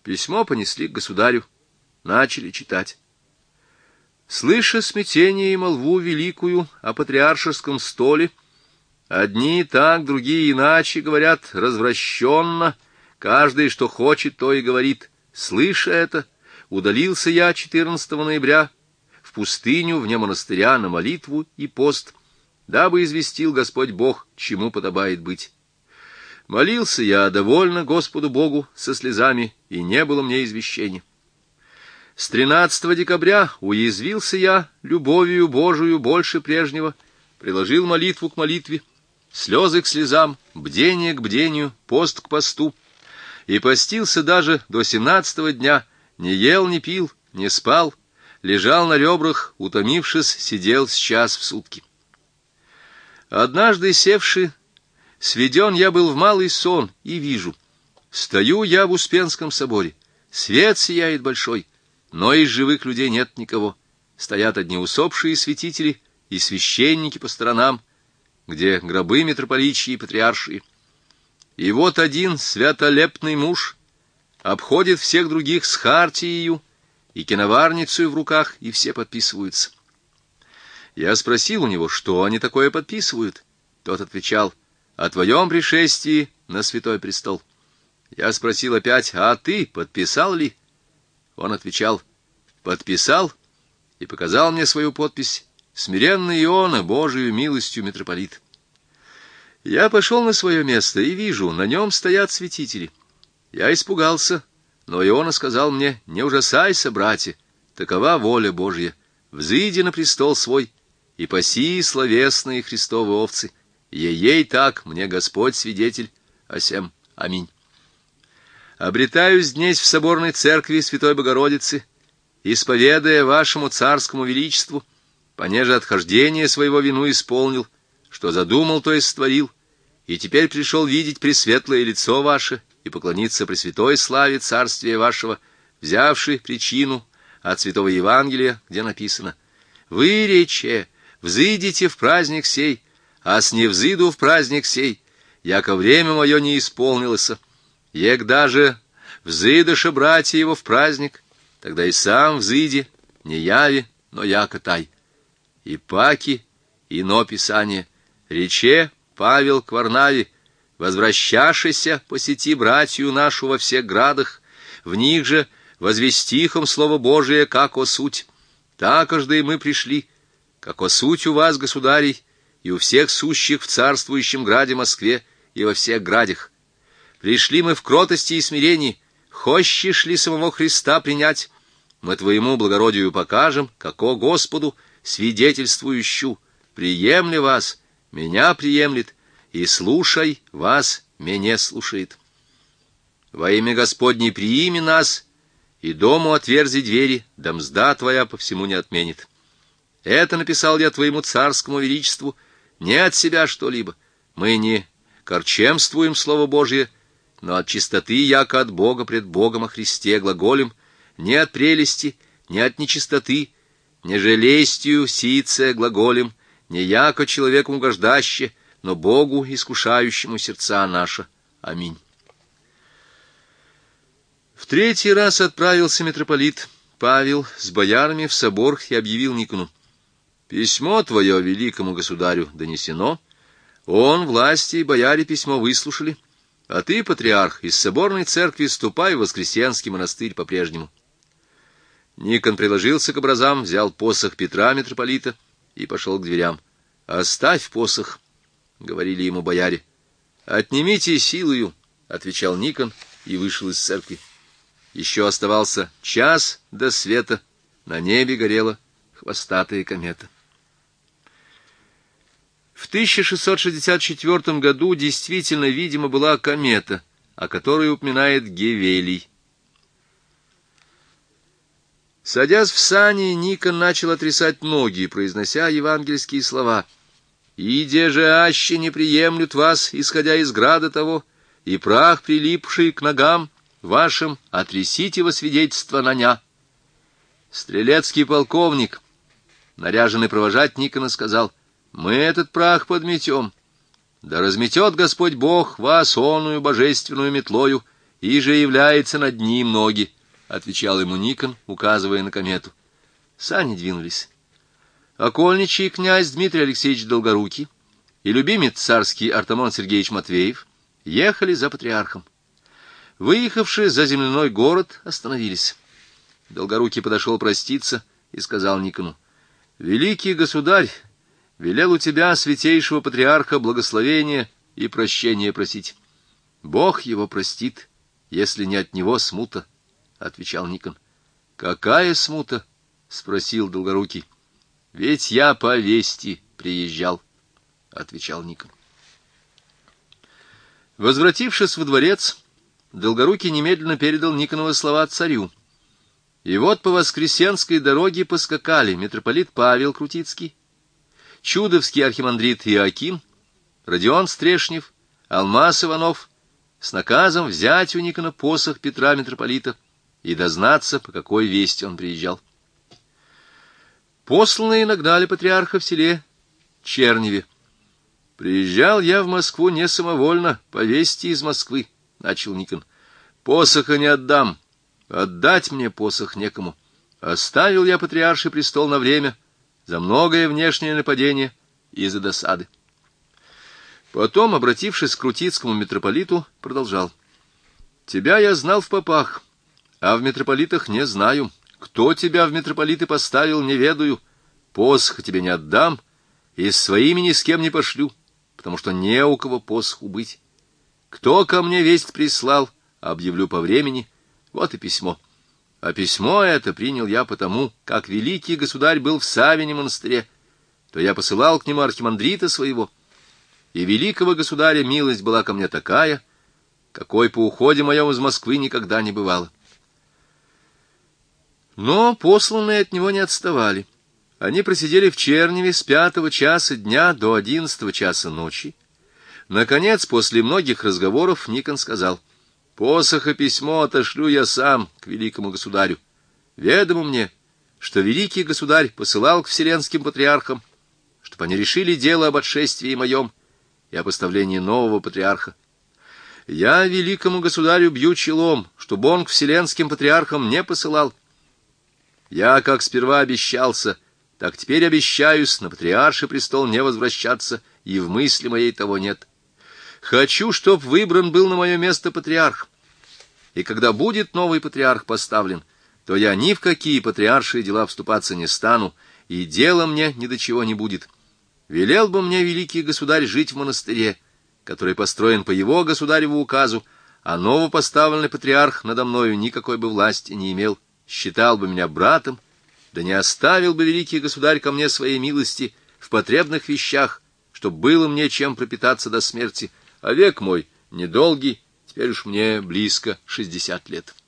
Письмо понесли к государю, начали читать. Слыша смятение и молву великую о патриаршеском столе, одни так, другие иначе говорят развращенно, каждый, что хочет, то и говорит. Слыша это, удалился я 14 ноября в пустыню вне монастыря на молитву и пост, дабы известил Господь Бог, чему подобает быть. Молился я довольно Господу Богу со слезами, и не было мне извещения. С 13 декабря уязвился я любовью Божию больше прежнего, приложил молитву к молитве, слезы к слезам, бдение к бдению, пост к посту, и постился даже до 17-го дня, не ел, не пил, не спал, лежал на ребрах, утомившись, сидел с час в сутки. Однажды севши, сведен я был в малый сон, и вижу, стою я в Успенском соборе, свет сияет большой, но из живых людей нет никого, стоят одни усопшие святители и священники по сторонам, где гробы митрополичьи и патриаршие. И вот один святолепный муж обходит всех других с хартиею и киноварницей в руках, и все подписываются. Я спросил у него, что они такое подписывают. Тот отвечал: о твоем пришествии на святой престол. Я спросил опять: а ты подписал ли? Он отвечал: подписал, и показал мне свою подпись: смиренный Иона, Божию милостью митрополит. Я пошел на свое место и вижу, на нем стоят святители. Я испугался, но Иона сказал мне: не ужасайся, братья, такова воля Божья, взыди на престол свой и паси словесные Христовы овцы. Ей так, мне Господь свидетель, о сем. Аминь. Обретаюсь здесь в соборной церкви Святой Богородицы, исповедая вашему царскому величеству, понеже отхождение своего вину исполнил, что задумал, то и сотворил, и теперь пришел видеть пресветлое лицо ваше и поклониться пресвятой славе царствия вашего, взявши причину от Святого Евангелия, где написано: «Вы, рече, взыдите в праздник сей, а с не взыду в праздник сей, яко время мое не исполнилось. Ек даже взыдыша братья его в праздник, тогда и сам взыди, не яви, но яко тай». И паки, ино писание: «Рече Павел к Варнаве, возвращашися посети братью нашу во всех градах, в них же возвестихом Слово Божие, как о суть. Такожды и мы пришли, как о суть у вас, государей, и у всех сущих в царствующем граде Москве и во всех градях. Пришли мы в кротости и смирении, хочешь ли самого Христа принять, мы твоему благородию покажем, како Господу свидетельствующую, приемля вас, меня приемлет, и слушай вас, меня слушает. Во имя Господне приими нас, и дому отверзи двери, да мзда твоя по всему не отменит. Это написал я твоему царскому величеству не от себя что-либо. Мы не корчемствуем Слово Божие, но от чистоты, яко от Бога пред Богом о Христе глаголем, не от прелести, не от нечистоты, не же лестью сице глаголем, не яко человеку угождаще, но Богу, искушающему сердца наши. Аминь. В третий раз отправился митрополит Павел с боярами в собор и объявил Никону: «Письмо твое великому государю донесено, он, власти и бояре письмо выслушали, а ты, патриарх, из соборной церкви ступай в Воскресенский монастырь по-прежнему». Никон приложился к образам, взял посох Петра митрополита и пошел к дверям. «Оставь посох», — говорили ему бояре. «Отнимите силою», — отвечал Никон и вышел из церкви. Еще оставался час до света, на небе горела хвостатая комета. В 1664 году действительно, видимо, была комета, о которой упоминает Гевелий. Садясь в сани, Никон начал отрясать ноги, произнося евангельские слова: «Иде же аще не приемлют вас, исходя из града того, и прах, прилипший к ногам вашим, отрясите во свидетельство на ня». Стрелецкий полковник, наряженный провожать Никона, сказал: «Мы этот прах подметем, да разметет Господь Бог вас оную божественную метлою, и же является над ним ноги, — отвечал ему Никон, указывая на комету. Сани двинулись. Окольничий князь Дмитрий Алексеевич Долгорукий и любимец царский Артамон Сергеевич Матвеев ехали за патриархом. Выехавши за земляной город, остановились. Долгорукий подошел проститься и сказал Никону: «Великий государь велел у тебя, святейшего патриарха, благословения и прощения просить. Бог его простит, если не от него смута», — отвечал Никон. «Какая смута?» — спросил Долгорукий. «Ведь я по вести приезжал», — отвечал Никон. Возвратившись во дворец, Долгорукий немедленно передал Никоновы слова царю. И вот по Воскресенской дороге поскакали митрополит Павел Крутицкий, чудовский архимандрит Иоаким, Родион Стрешнев, Алмаз Иванов, с наказом взять у Никона посох Петра митрополита и дознаться, по какой вести он приезжал. Посланные нагнали патриарха в селе Черневе. «Приезжал я в Москву не самовольно, по вести из Москвы», — начал Никон. «Посоха не отдам, отдать мне посох некому. Оставил я патриарший престол на время, за многое внешнее нападение и за досады». Потом, обратившись к крутицкому митрополиту, продолжал: «Тебя я знал в попах, а в митрополитах не знаю. Кто тебя в митрополиты поставил, не ведаю. Посох тебе не отдам, и с своими ни с кем не пошлю, потому что не у кого посоху быть. Кто ко мне весть прислал, объявлю по времени. Вот и письмо. А письмо это принял я потому, как великий государь был в Савине монастыре, то я посылал к нему архимандрита своего, и великого государя милость была ко мне такая, какой по уходе моем из Москвы никогда не бывало». Но посланные от него не отставали. Они просидели в Черневе с 5 часа дня до 11 часа ночи. Наконец, после многих разговоров, Никон сказал: «Посох и письмо отошлю я сам к великому государю. Ведомо мне, что великий государь посылал к вселенским патриархам, чтобы они решили дело об отшествии моем и о поставлении нового патриарха. Я великому государю бью челом, чтобы он к вселенским патриархам не посылал. Я, как сперва обещался, так теперь обещаюсь на патриарший престол не возвращаться, и в мысли моей того нет. Хочу, чтоб выбран был на мое место патриарх. И когда будет новый патриарх поставлен, то я ни в какие патриаршие дела вступаться не стану, и дело мне ни до чего не будет. Велел бы мне великий государь жить в монастыре, который построен по его государеву указу, а новопоставленный патриарх надо мною никакой бы власти не имел, считал бы меня братом, да не оставил бы великий государь ко мне своей милости в потребных вещах, чтоб было мне чем пропитаться до смерти, а век мой недолгий, теперь уж мне близко 60 лет».